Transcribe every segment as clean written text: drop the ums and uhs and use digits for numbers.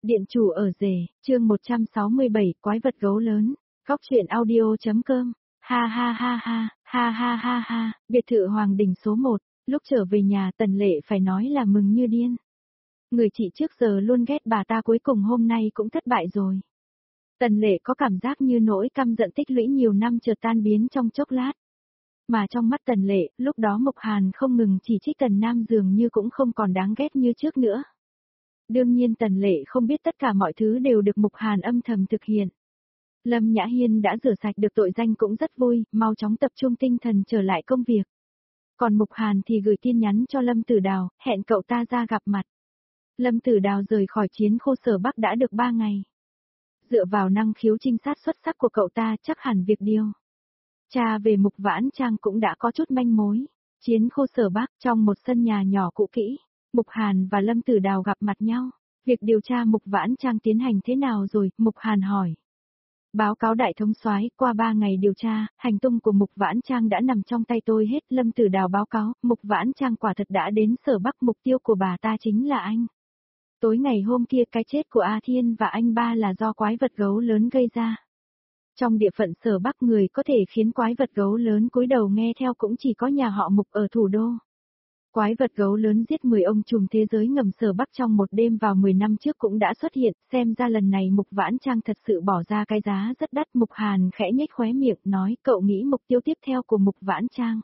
Điện chủ ở rể, chương 167, quái vật gấu lớn, góc truyện audio.com, ha ha ha ha, ha ha ha ha, biệt thự Hoàng Đình số 1, lúc trở về nhà Tần Lệ phải nói là mừng như điên. Người chị trước giờ luôn ghét bà ta cuối cùng hôm nay cũng thất bại rồi. Tần Lệ có cảm giác như nỗi căm giận tích lũy nhiều năm chợt tan biến trong chốc lát. Mà trong mắt Tần Lệ, lúc đó Mục Hàn không ngừng chỉ trích Tần Nam dường như cũng không còn đáng ghét như trước nữa. Đương nhiên Tần Lệ không biết tất cả mọi thứ đều được Mục Hàn âm thầm thực hiện. Lâm Nhã Hiên đã rửa sạch được tội danh cũng rất vui, mau chóng tập trung tinh thần trở lại công việc. Còn Mục Hàn thì gửi tin nhắn cho Lâm Tử Đào, hẹn cậu ta ra gặp mặt. Lâm Tử Đào rời khỏi chiến khu Sở Bắc đã được 3 ngày. Dựa vào năng khiếu trinh sát xuất sắc của cậu ta chắc hẳn việc điều tra về Mục Vãn Trang cũng đã có chút manh mối. Chiến khu Sở Bắc trong một sân nhà nhỏ cũ kỹ. Mục Hàn và Lâm Tử Đào gặp mặt nhau. Việc điều tra Mục Vãn Trang tiến hành thế nào rồi? Mục Hàn hỏi. Báo cáo đại thống soái, qua 3 ngày điều tra, hành tung của Mục Vãn Trang đã nằm trong tay tôi hết. Lâm Tử Đào báo cáo, Mục Vãn Trang quả thật đã đến Sở Bắc, mục tiêu của bà ta chính là anh. Tối ngày hôm kia cái chết của A Thiên và anh ba là do quái vật gấu lớn gây ra. Trong địa phận Sở Bắc người có thể khiến quái vật gấu lớn cúi đầu nghe theo cũng chỉ có nhà họ Mục ở thủ đô. Quái vật gấu lớn giết 10 ông trùm thế giới ngầm Sở Bắc trong một đêm vào 10 năm trước cũng đã xuất hiện, xem ra lần này Mục Vãn Trang thật sự bỏ ra cái giá rất đắt. Mục Hàn khẽ nhếch khóe miệng nói, cậu nghĩ mục tiêu tiếp theo của Mục Vãn Trang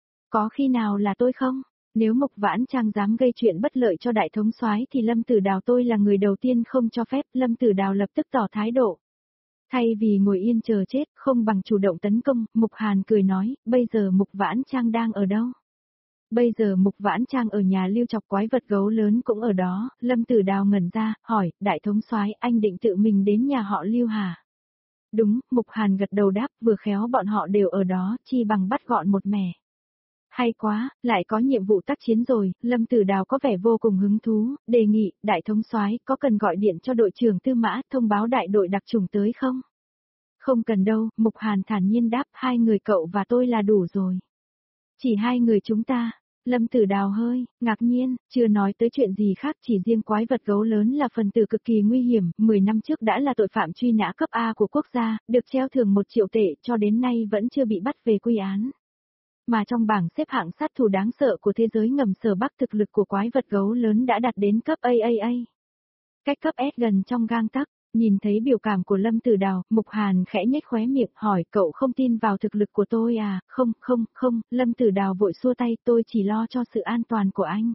có khi nào là tôi không? Nếu Mục Vãn Trang dám gây chuyện bất lợi cho đại thống soái thì Lâm Tử Đào tôi là người đầu tiên không cho phép. Lâm Tử Đào lập tức tỏ thái độ. Thay vì ngồi yên chờ chết, không bằng chủ động tấn công, Mục Hàn cười nói, bây giờ Mục Vãn Trang đang ở đâu? Bây giờ Mục Vãn Trang ở nhà Lưu Chọc, quái vật gấu lớn cũng ở đó. Lâm Tử Đào ngẩn ra, hỏi, đại thống soái, anh định tự mình đến nhà họ Lưu hả? Đúng, Mục Hàn gật đầu đáp, vừa khéo bọn họ đều ở đó, chi bằng bắt gọn một mẻ. Hay quá, lại có nhiệm vụ tác chiến rồi. Lâm Tử Đào có vẻ vô cùng hứng thú, đề nghị, đại thống soái có cần gọi điện cho đội trưởng Tư Mã thông báo đại đội đặc chủng tới không? Không cần đâu, Mục Hàn thản nhiên đáp, 2 người cậu và tôi là đủ rồi. Chỉ 2 người chúng ta. Lâm Tử Đào hơi ngạc nhiên, chưa nói tới chuyện gì khác, chỉ riêng quái vật gấu lớn là phần tử cực kỳ nguy hiểm, 10 năm trước đã là tội phạm truy nã cấp A của quốc gia, được treo thưởng 1 triệu tệ, cho đến nay vẫn chưa bị bắt về quy án. Mà trong bảng xếp hạng sát thủ đáng sợ của thế giới ngầm Sở Bắc, thực lực của quái vật gấu lớn đã đạt đến cấp AAA. Cách cấp S gần trong gang tấc. Nhìn thấy biểu cảm của Lâm Tử Đào, Mục Hàn khẽ nhếch khóe miệng, hỏi, cậu không tin vào thực lực của tôi à? Không, Lâm Tử Đào vội xua tay, tôi chỉ lo cho sự an toàn của anh.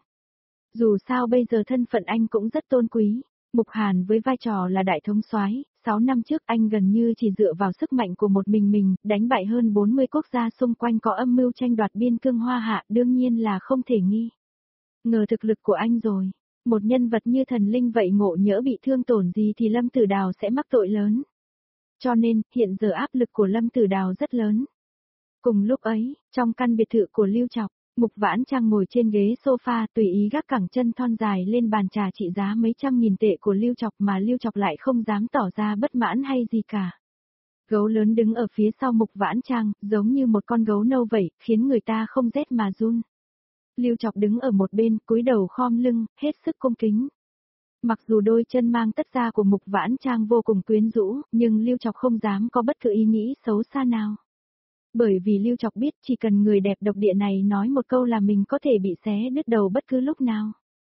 Dù sao bây giờ thân phận anh cũng rất tôn quý. Mục Hàn với vai trò là đại thống soái, 6 năm trước anh gần như chỉ dựa vào sức mạnh của một mình, đánh bại hơn 40 quốc gia xung quanh có âm mưu tranh đoạt biên cương Hoa Hạ, đương nhiên là không thể nghi ngờ thực lực của anh rồi. Một nhân vật như thần linh vậy ngộ nhỡ bị thương tổn gì thì Lâm Tử Đào sẽ mắc tội lớn. Cho nên, hiện giờ áp lực của Lâm Tử Đào rất lớn. Cùng lúc ấy, trong căn biệt thự của Lưu Chọc, Mục Vãn Trang ngồi trên ghế sofa tùy ý gác cẳng chân thon dài lên bàn trà trị giá mấy trăm nghìn tệ của Lưu Chọc, mà Lưu Chọc lại không dám tỏ ra bất mãn hay gì cả. Gấu lớn đứng ở phía sau Mục Vãn Trang, giống như một con gấu nâu vậy, khiến người ta không rét mà run. Lưu Chọc đứng ở một bên, cúi đầu khom lưng, hết sức cung kính. Mặc dù đôi chân mang tất da của Mục Vãn Trang vô cùng quyến rũ, nhưng Lưu Chọc không dám có bất cứ ý nghĩ xấu xa nào. Bởi vì Lưu Chọc biết chỉ cần người đẹp độc địa này nói một câu là mình có thể bị xé đứt đầu bất cứ lúc nào.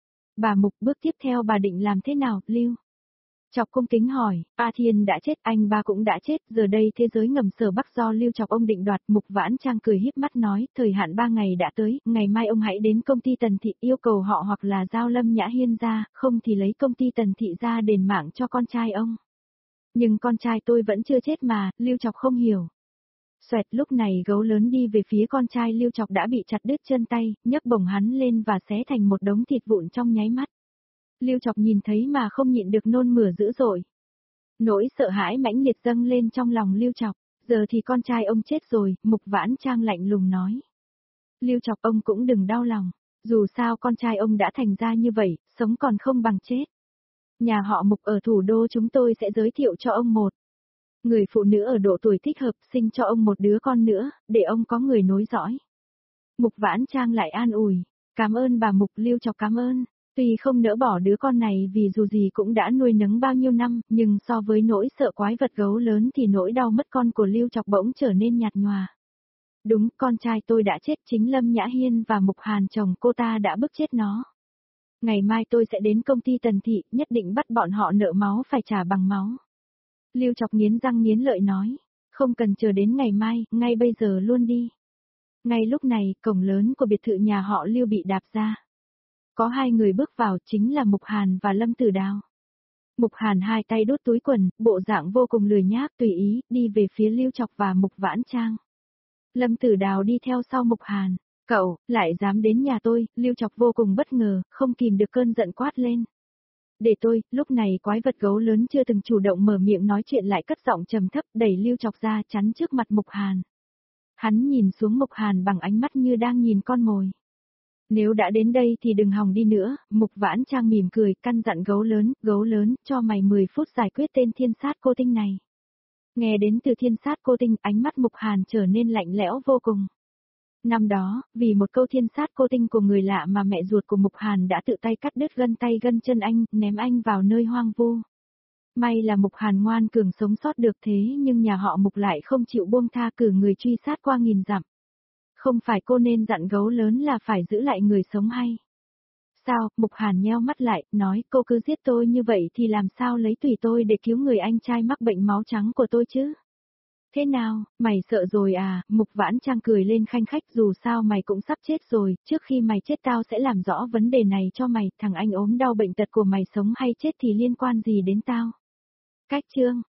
Bà Mục, bước tiếp theo bà định làm thế nào, Lưu? Chọc cung kính hỏi, A Thiên đã chết, anh ba cũng đã chết, giờ đây thế giới ngầm Sở Bắc do Lưu Chọc ông định đoạt. Mục Vãn Trang cười híp mắt nói, thời hạn 3 ngày đã tới, ngày mai ông hãy đến công ty Tần Thị yêu cầu họ hoặc là giao Lâm Nhã Hiên ra, không thì lấy công ty Tần Thị ra đền mạng cho con trai ông. Nhưng con trai tôi vẫn chưa chết mà, Lưu Chọc không hiểu. Xoẹt, lúc này gấu lớn đi về phía con trai Lưu Chọc đã bị chặt đứt chân tay, nhấc bổng hắn lên và xé thành một đống thịt vụn trong nháy mắt. Lưu Chọc nhìn thấy mà không nhịn được nôn mửa dữ dội. Nỗi sợ hãi mãnh liệt dâng lên trong lòng Lưu Chọc, giờ thì con trai ông chết rồi, Mục Vãn Trang lạnh lùng nói. Lưu Chọc, ông cũng đừng đau lòng, dù sao con trai ông đã thành ra như vậy, sống còn không bằng chết. Nhà họ Mục ở thủ đô chúng tôi sẽ giới thiệu cho ông một người phụ nữ ở độ tuổi thích hợp, sinh cho ông một đứa con nữa, để ông có người nối dõi. Mục Vãn Trang lại an ủi, cảm ơn bà Mục. Lưu Chọc cảm ơn. Tuy không nỡ bỏ đứa con này vì dù gì cũng đã nuôi nấng bao nhiêu năm, nhưng so với nỗi sợ quái vật gấu lớn thì nỗi đau mất con của Lưu Chọc bỗng trở nên nhạt nhòa. Đúng, con trai tôi đã chết, chính Lâm Nhã Hiên và Mục Hàn chồng cô ta đã bức chết nó. Ngày mai tôi sẽ đến công ty Tần Thị, nhất định bắt bọn họ nợ máu phải trả bằng máu. Lưu Chọc nghiến răng nghiến lợi nói, không cần chờ đến ngày mai, ngay bây giờ luôn đi. Ngay lúc này, cổng lớn của biệt thự nhà họ Lưu bị đạp ra. Có hai người bước vào, chính là Mục Hàn và Lâm Tử Đào. Mục Hàn hai tay đút túi quần, bộ dạng vô cùng lười nhác tùy ý, đi về phía Lưu Chọc và Mục Vãn Trang. Lâm Tử Đào đi theo sau Mục Hàn. Cậu, lại dám đến nhà tôi, Lưu Chọc vô cùng bất ngờ, không kìm được cơn giận quát lên. Để tôi, lúc này quái vật gấu lớn chưa từng chủ động mở miệng nói chuyện lại cất giọng trầm thấp đẩy Lưu Chọc ra chắn trước mặt Mục Hàn. Hắn nhìn xuống Mục Hàn bằng ánh mắt như đang nhìn con mồi. Nếu đã đến đây thì đừng hòng đi nữa, Mục Vãn Trang mỉm cười, căn dặn gấu lớn, cho mày 10 phút giải quyết tên thiên sát cô tinh này. Nghe đến từ thiên sát cô tinh, ánh mắt Mục Hàn trở nên lạnh lẽo vô cùng. Năm đó, vì một câu thiên sát cô tinh của người lạ mà mẹ ruột của Mục Hàn đã tự tay cắt đứt gân tay gân chân anh, ném anh vào nơi hoang vu. May là Mục Hàn ngoan cường sống sót được thế nhưng nhà họ Mục lại không chịu buông tha cử người truy sát qua nghìn dặm. Không phải cô nên dặn gấu lớn là phải giữ lại người sống hay? Sao, Mục Hàn nheo mắt lại, nói cô cứ giết tôi như vậy thì làm sao lấy tùy tôi để cứu người anh trai mắc bệnh máu trắng của tôi chứ? Thế nào, mày sợ rồi à? Mục Vãn Trang cười lên khanh khách, dù sao mày cũng sắp chết rồi, trước khi mày chết tao sẽ làm rõ vấn đề này cho mày, thằng anh ốm đau bệnh tật của mày sống hay chết thì liên quan gì đến tao? Cách chương